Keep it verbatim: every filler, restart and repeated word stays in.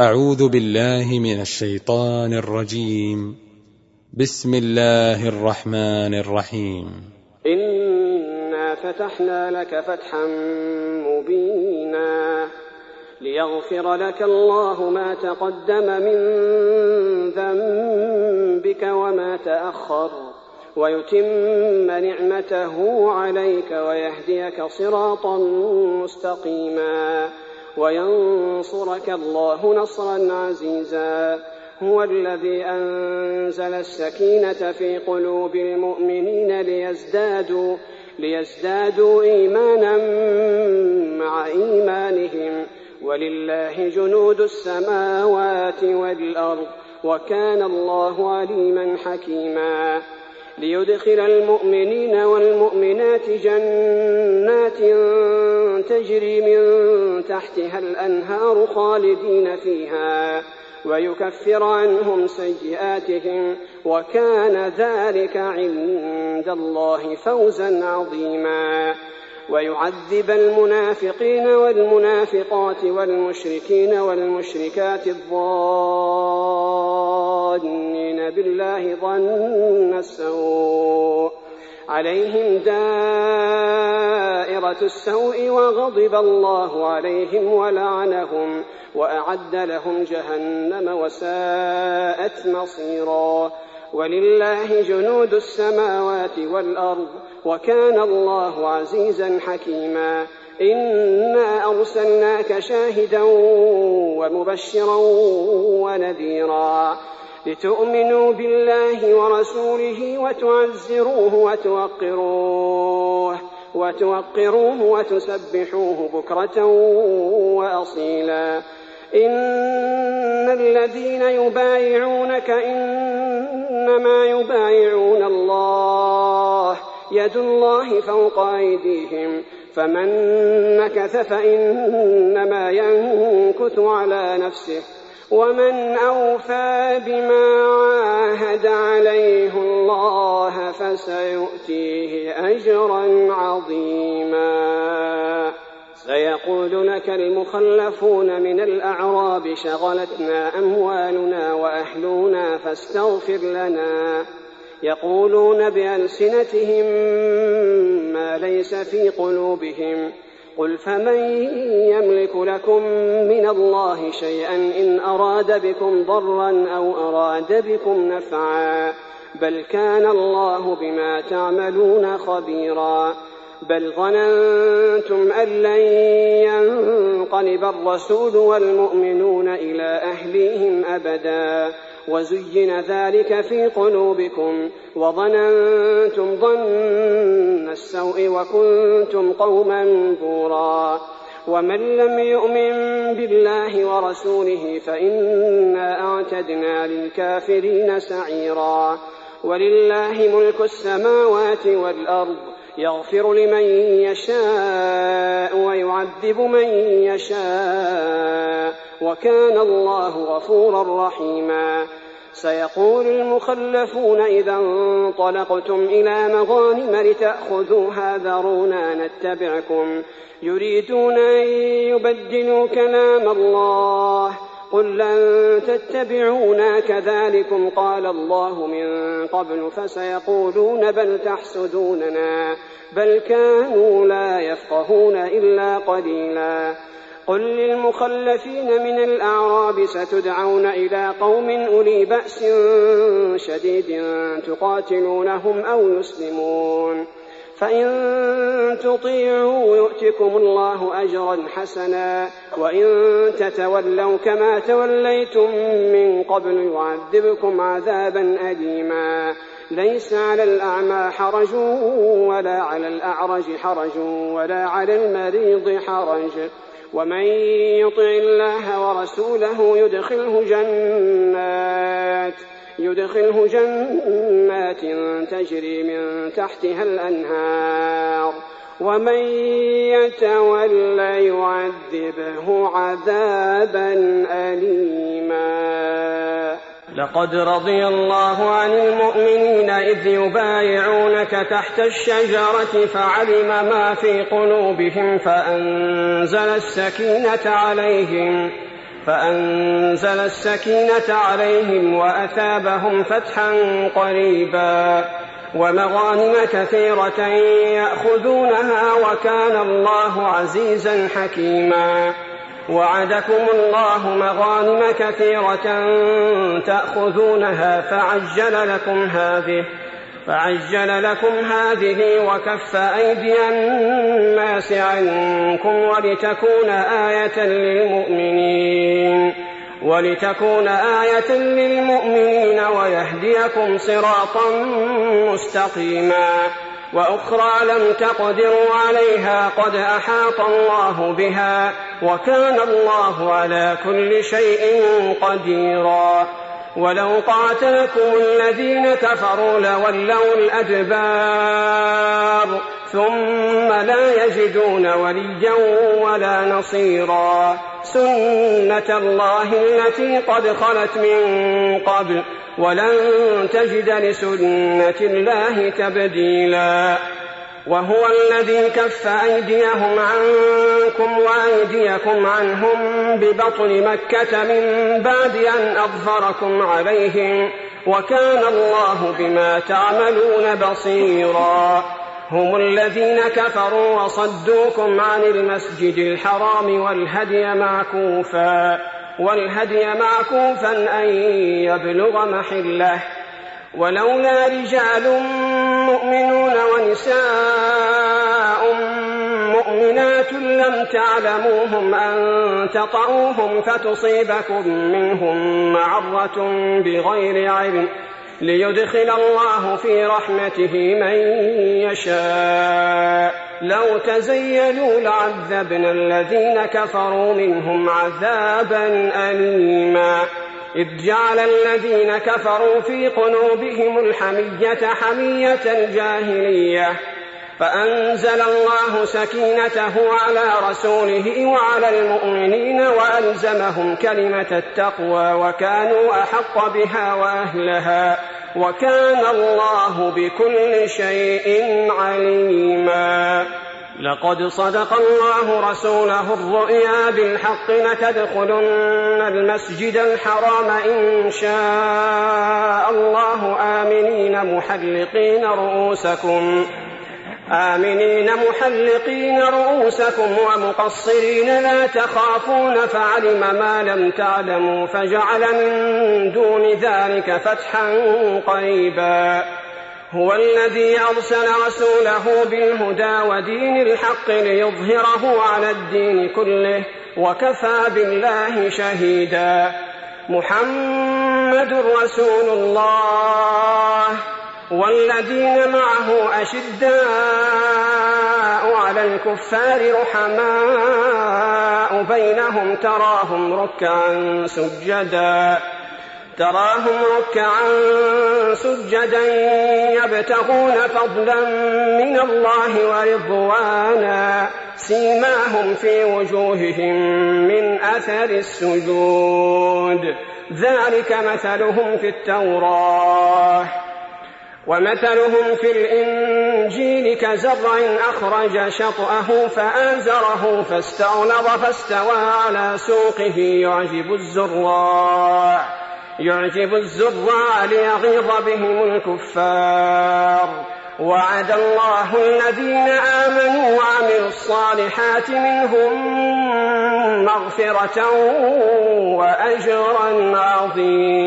أعوذ بالله من الشيطان الرجيم. بسم الله الرحمن الرحيم. إنا فتحنا لك فتحا مبينا ليغفر لك الله ما تقدم من ذنبك وما تأخر ويتم نعمته عليك ويهديك صراطا مستقيما وينصرك الله نصرا عزيزا. هو الذي أنزل السكينة في قلوب المؤمنين ليزدادوا, ليزدادوا إيمانا مع إيمانهم ولله جنود السماوات والأرض وكان الله عليما حكيما. ليدخل المؤمنين والمؤمنات جنات تجري من تحتها الأنهار خالدين فيها ويكفر عنهم سيئاتهم وكان ذلك عند الله فوزا عظيما. ويعذب المنافقين والمنافقات والمشركين والمشركات الظانين بالله ظن السوء عليهم دائرة السوء وغضب الله عليهم ولعنهم وأعد لهم جهنم وساءت مصيرا. ولله جنود السماوات والأرض وكان الله عزيزا حكيما. إنا أرسلناك شاهدا ومبشرا ونذيرا لتؤمنوا بالله ورسوله وتعزروه وتوقروه, وتوقروه وتسبحوه بكرة وأصيلا. إن الذين يبايعونك إنما يبايعون الله يد الله فوق أيديهم فمن نكث فإنما ينكث على نفسه ومن أوفى بما عاهد عليه الله فسيؤتيه أجرا عظيما. سيقول لك المخلفون من الأعراب شغلتنا أموالنا وأهلنا فاستغفر لنا. يقولون بألسنتهم ما ليس في قلوبهم قل فمن يملك لكم من الله شيئا إن أراد بكم ضرا أو أراد بكم نفعا بل كان الله بما تعملون خبيرا. بل ظننتم أن لن ينقلب الرسول والمؤمنون إلى أهليهم أبدا وزين ذلك في قلوبكم وظننتم ظن السوء وكنتم قوما بورا. ومن لم يؤمن بالله ورسوله فإنا أعتدنا للكافرين سعيرا. ولله ملك السماوات والأرض يغفر لمن يشاء ويعذب من يشاء وكان الله غفورا رحيما. سيقول المخلفون إذا انطلقتم إلى مغانم لتأخذوها ذرونا نتبعكم يريدون أن يبدلوا كلام الله قل لن تتبعونا كذلكم قال الله من قبل فسيقولون بل تحسدوننا بل كانوا لا يفقهون إلا قليلا. قل للمخلفين من الأعراب ستدعون إلى قوم أولي بأس شديد تقاتلونهم أو يسلمون فإن تطيعوا يؤتكم الله أجرا حسنا وإن تتولوا كما توليتم من قبل يعذبكم عذابا أليما. ليس على الأعمى حرج ولا على الأعرج حرج ولا على المريض حرج ومن يطع الله ورسوله يدخله جنات يدخله جنات تجري من تحتها الأنهار ومن يتولى يعذبه عذابا أليما. لقد رضي الله عن المؤمنين إذ يبايعونك تحت الشجرة فعلم ما في قلوبهم فأنزل السكينة عليهم فأنزل السكينة عليهم وأثابهم فتحا قريبا ومغانم كثيرة يأخذونها وكان الله عزيزا حكيما. وعدكم الله مغانم كثيرة تأخذونها فعجل لكم هذه فعجل لكم هذه وكف أيدي الناس عنكم ولتكون آية للمؤمنين ولتكون آية للمؤمنين ويهديكم صراطا مستقيما. وأخرى لم تقدروا عليها قد أحاط الله بها وكان الله على كل شيء قديرا. ولو قاتلكم الذين كفروا لولوا الأدبار ثم لا يجدون وليا ولا نصيرا. سنة الله التي قد خلت من قبل ولن تجد لسنة الله تبديلا. وهو الذي كف أيديهم عنكم وأيديكم عنهم ببطن مكة من بعد أن أظفركم عليهم وكان الله بما تعملون بصيرا. هم الذين كفروا وصدوكم عن المسجد الحرام والهدي معكوفا والهدي معكوفا أن يبلغ محله ولولا رجال مؤمنون ونساء مؤمنات لم تعلموهم أن تطعوهم فتصيبكم منهم معرة بغير علم ليدخل الله في رحمته من يشاء. لو تزيلوا لعذبنا الذين كفروا منهم عذابا أليما. إذ جعل الذين كفروا في قلوبهم الحمية حمية الجاهلية فأنزل الله سكينته على رسوله وعلى المؤمنين وألزمهم كلمة التقوى وكانوا أحق بها وأهلها وكان الله بكل شيء عليما. لقد صدق الله رسوله الرؤيا بالحق لتدخلن المسجد الحرام إن شاء الله آمنين محلقين رؤوسكم آمنين محلقين رؤوسكم ومقصرين لا تخافون فعلم ما لم تعلموا فجعل من دون ذلك فتحا قريبا. هو الذي أرسل رسوله بالهدى ودين الحق ليظهره على الدين كله وكفى بالله شهيدا. محمد رسول الله والذين معه أشداء على الكفار رحماء بينهم تراهم ركعا سجدا تراهم ركعا سجدا يبتغون فضلا من الله ورضوانا سيماهم في وجوههم من أثر السجود ذلك مثلهم في التوراة ومثلهم في الإنجيل كزرع أخرج شطأه فآزره فاستغلظ فاستوى على سوقه يعجب الزراع يعجب الزراع ليغيظ بهم الكفار. وعد الله الذين آمنوا وعملوا الصالحات منهم مغفرة وأجرا عظيما.